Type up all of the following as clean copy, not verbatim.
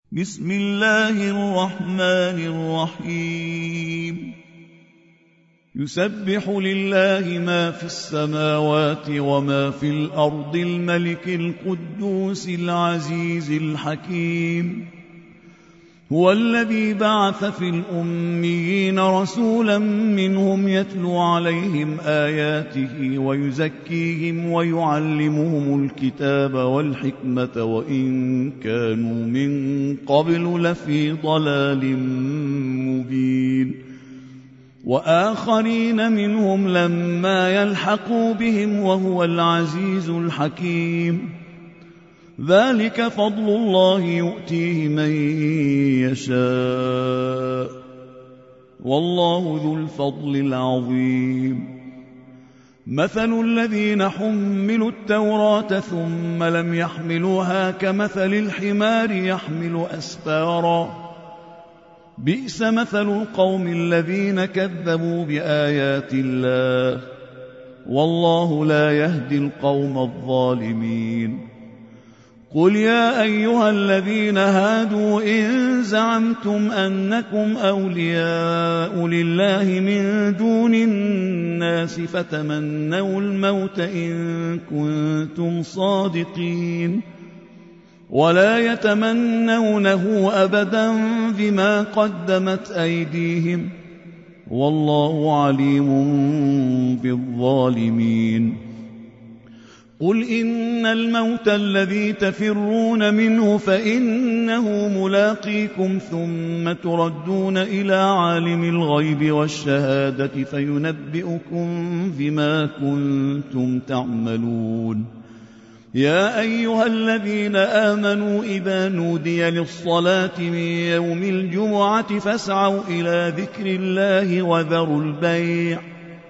بسم الله الرحمن الرحيم يسبح لله ما في السماوات وما في الأرض الملك القدوس العزيز الحكيم هو الذي بعث في الأميين رسولا منهم يتلو عليهم آياته ويزكيهم ويعلمهم الكتاب والحكمة وإن كانوا من قبل لفي ضلال مبين وآخرين منهم لما يلحقوا بهم وهو العزيز الحكيم ذلك فضل الله يؤتيه من يشاء والله ذو الفضل العظيم مثل الذين حملوا التوراة ثم لم يحملوها كمثل الحمار يحمل أسفارا بئس مثل القوم الذين كذبوا بآيات الله والله لا يهدي القوم الظالمين قل يا أيها الذين هادوا إن زعمتم أنكم أولياء لله من دون الناس فتمنوا الموت إن كنتم صادقين ولا يتمنونه أبدا بما قدمت أيديهم والله عليم بالظالمين قل إن الموت الذي تفرون منه فإنه ملاقيكم ثم تردون إلى عالم الغيب والشهادة فينبئكم بما كنتم تعملون يا أيها الذين آمنوا إذا نودي للصلاة من يوم الجمعة فاسعوا إلى ذكر الله وذروا البيع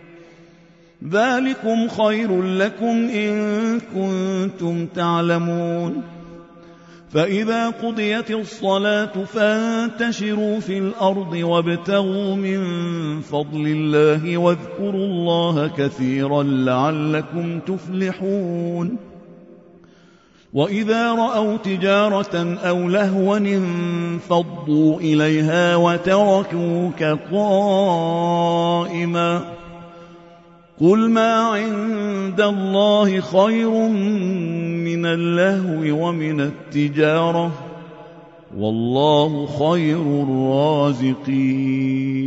ذلكم خير لكم إن كنتم تعلمون فإذا قضيت الصلاة فانتشروا في الأرض وابتغوا من فضل الله واذكروا الله كثيرا لعلكم تفلحون وإذا رأوا تجارة أو لهوا انفضوا إليها وتركوك قائما قل ما عند الله خير من اللهو ومن التجارة والله خير الرازقين